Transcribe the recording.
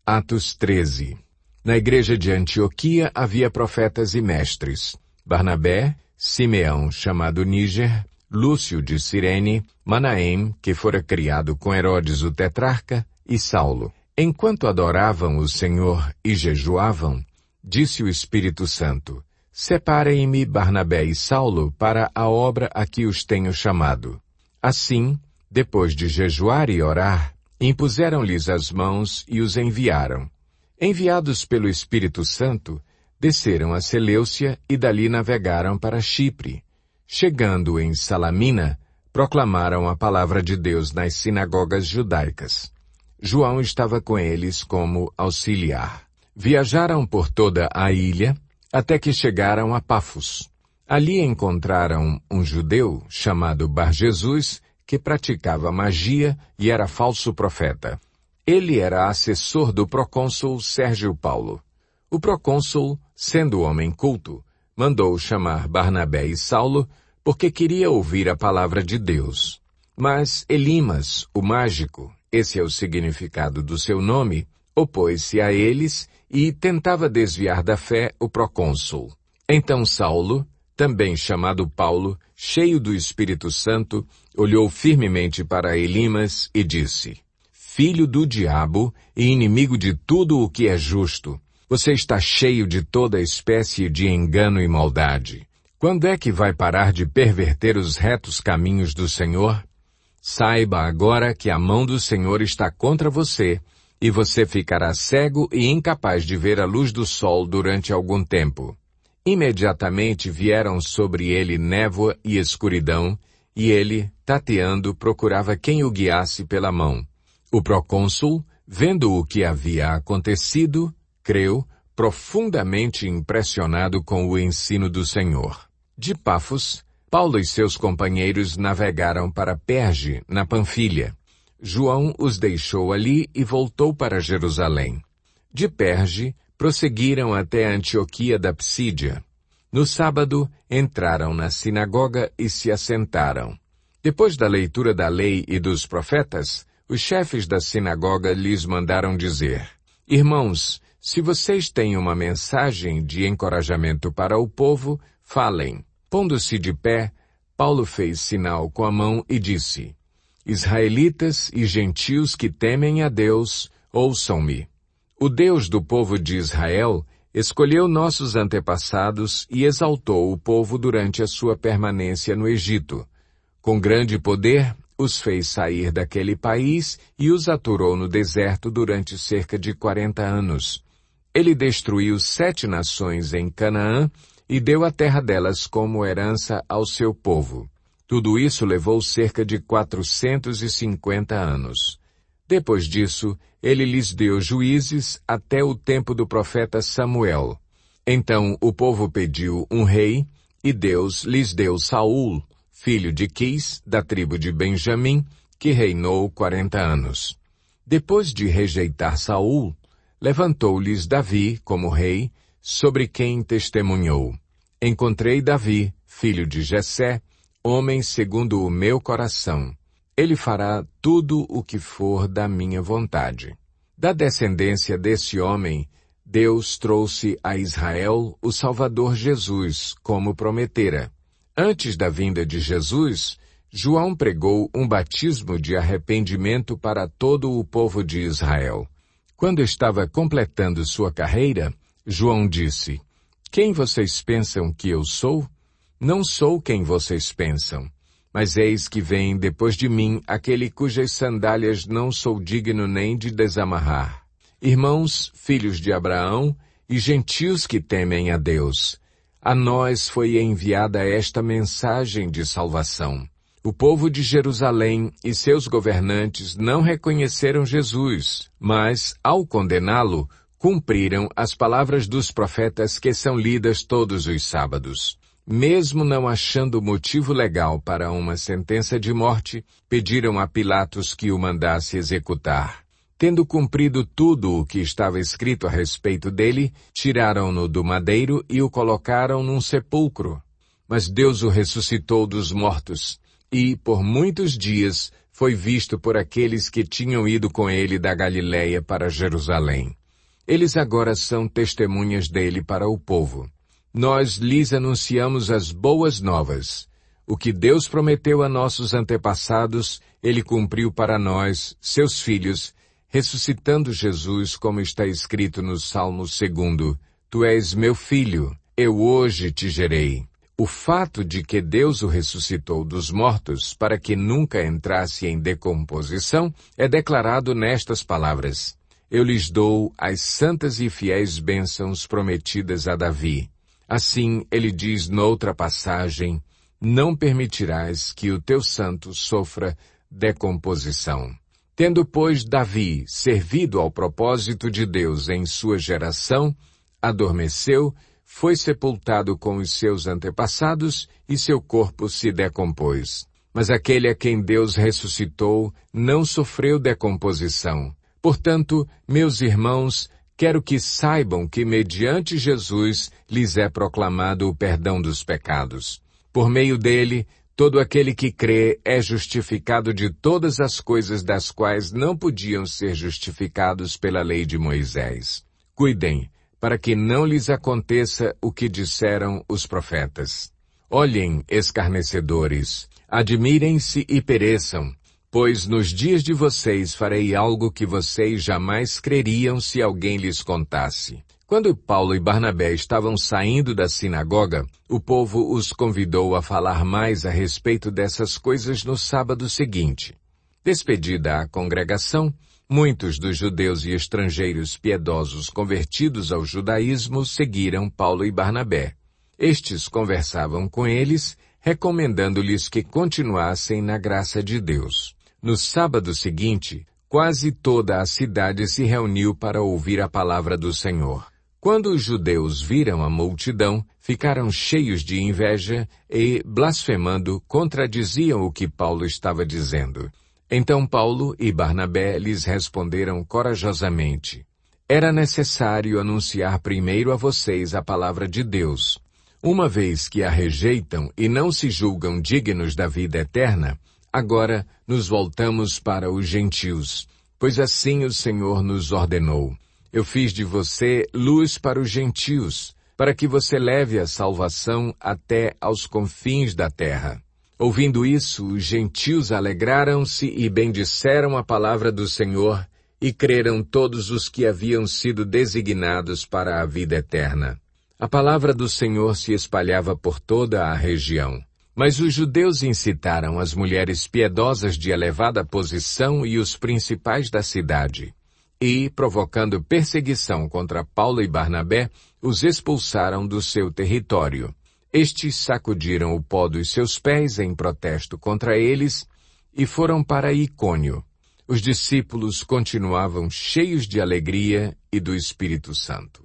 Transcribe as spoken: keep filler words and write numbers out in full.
Atos treze. Na igreja de Antioquia havia profetas e mestres: Barnabé, Simeão, chamado Níger, Lúcio de Cirene, Manaém, que fora criado com Herodes o tetrarca, e Saulo. Enquanto adoravam o Senhor e jejuavam, disse o Espírito Santo: Separem-me Barnabé e Saulo para a obra a que os tenho chamado. Assim, depois de jejuar e orar, impuseram-lhes as mãos e os enviaram. Enviados pelo Espírito Santo, desceram a Seleucia e dali navegaram para Chipre. Chegando em Salamina, proclamaram a palavra de Deus nas sinagogas judaicas. João estava com eles como auxiliar. Viajaram por toda a ilha, até que chegaram a Pafos. Ali encontraram um judeu chamado Bar-Jesus, que praticava magia e era falso profeta. Ele era assessor do procônsul Sérgio Paulo. O procônsul, sendo homem culto, mandou chamar Barnabé e Saulo, porque queria ouvir a palavra de Deus. Mas Elimas, o mágico, esse é o significado do seu nome, opôs-se a eles e tentava desviar da fé o procônsul. Então Saulo, também chamado Paulo, cheio do Espírito Santo, olhou firmemente para Elimas e disse: Filho do diabo e inimigo de tudo o que é justo, você está cheio de toda espécie de engano e maldade. Quando é que vai parar de perverter os retos caminhos do Senhor? Saiba agora que a mão do Senhor está contra você, e você ficará cego e incapaz de ver a luz do sol durante algum tempo. Imediatamente vieram sobre ele névoa e escuridão, e ele, tateando, procurava quem o guiasse pela mão. O procônsul, vendo o que havia acontecido, creu, profundamente impressionado com o ensino do Senhor. De Pafos, Paulo e seus companheiros navegaram para Perge, na Panfilha. João os deixou ali e voltou para Jerusalém. De Perge, prosseguiram até Antioquia da Psídia. No sábado, entraram na sinagoga e se assentaram. Depois da leitura da lei e dos profetas, os chefes da sinagoga lhes mandaram dizer: Irmãos, se vocês têm uma mensagem de encorajamento para o povo, falem. Pondo-se de pé, Paulo fez sinal com a mão e disse: Israelitas e gentios que temem a Deus, ouçam-me. O Deus do povo de Israel escolheu nossos antepassados e exaltou o povo durante a sua permanência no Egito. Com grande poder, os fez sair daquele país e os aturou no deserto durante cerca de quarenta anos. Ele destruiu sete nações em Canaã e deu a terra delas como herança ao seu povo. Tudo isso levou cerca de quatrocentos e cinquenta anos. Depois disso, ele lhes deu juízes até o tempo do profeta Samuel. Então o povo pediu um rei, e Deus lhes deu Saul, filho de Quis, da tribo de Benjamim, que reinou quarenta anos. Depois de rejeitar Saul, levantou-lhes Davi como rei, sobre quem testemunhou: Encontrei Davi, filho de Jessé, homem segundo o meu coração. Ele fará tudo o que for da minha vontade. Da descendência desse homem, Deus trouxe a Israel o Salvador Jesus, como prometera. Antes da vinda de Jesus, João pregou um batismo de arrependimento para todo o povo de Israel. Quando estava completando sua carreira, João disse: Quem vocês pensam que eu sou? Não sou quem vocês pensam, mas eis que vem depois de mim aquele cujas sandálias não sou digno nem de desamarrar. Irmãos, filhos de Abraão e gentios que temem a Deus, a nós foi enviada esta mensagem de salvação. O povo de Jerusalém e seus governantes não reconheceram Jesus, mas, ao condená-lo, cumpriram as palavras dos profetas que são lidas todos os sábados. Mesmo não achando motivo legal para uma sentença de morte, pediram a Pilatos que o mandasse executar. Tendo cumprido tudo o que estava escrito a respeito dele, tiraram-no do madeiro e o colocaram num sepulcro. Mas Deus o ressuscitou dos mortos, e, por muitos dias, foi visto por aqueles que tinham ido com ele da Galiléia para Jerusalém. Eles agora são testemunhas dele para o povo. Nós lhes anunciamos as boas novas. O que Deus prometeu a nossos antepassados, ele cumpriu para nós, seus filhos, ressuscitando Jesus, como está escrito no Salmo segundo. Tu és meu filho, eu hoje te gerei. O fato de que Deus o ressuscitou dos mortos para que nunca entrasse em decomposição é declarado nestas palavras. Eu lhes dou as santas e fiéis bênçãos prometidas a Davi. Assim, ele diz noutra passagem, não permitirás que o teu santo sofra decomposição. Tendo, pois, Davi servido ao propósito de Deus em sua geração, adormeceu, foi sepultado com os seus antepassados e seu corpo se decompôs. Mas aquele a quem Deus ressuscitou não sofreu decomposição. Portanto, meus irmãos, quero que saibam que mediante Jesus lhes é proclamado o perdão dos pecados. Por meio dele, todo aquele que crê é justificado de todas as coisas das quais não podiam ser justificados pela lei de Moisés. Cuidem, para que não lhes aconteça o que disseram os profetas. Olhem, escarnecedores, admirem-se e pereçam, pois nos dias de vocês farei algo que vocês jamais creriam se alguém lhes contasse. Quando Paulo e Barnabé estavam saindo da sinagoga, o povo os convidou a falar mais a respeito dessas coisas no sábado seguinte. Despedida a congregação, muitos dos judeus e estrangeiros piedosos convertidos ao judaísmo seguiram Paulo e Barnabé. Estes conversavam com eles, recomendando-lhes que continuassem na graça de Deus. No sábado seguinte, quase toda a cidade se reuniu para ouvir a palavra do Senhor. Quando os judeus viram a multidão, ficaram cheios de inveja e, blasfemando, contradiziam o que Paulo estava dizendo. Então Paulo e Barnabé lhes responderam corajosamente, era necessário anunciar primeiro a vocês a palavra de Deus. Uma vez que a rejeitam e não se julgam dignos da vida eterna, agora nos voltamos para os gentios, pois assim o Senhor nos ordenou. Eu fiz de você luz para os gentios, para que você leve a salvação até aos confins da terra. Ouvindo isso, os gentios alegraram-se e bendisseram a palavra do Senhor, e creram todos os que haviam sido designados para a vida eterna. A palavra do Senhor se espalhava por toda a região. Mas os judeus incitaram as mulheres piedosas de elevada posição e os principais da cidade. E, provocando perseguição contra Paulo e Barnabé, os expulsaram do seu território. Estes sacudiram o pó dos seus pés em protesto contra eles e foram para Icônio. Os discípulos continuavam cheios de alegria e do Espírito Santo.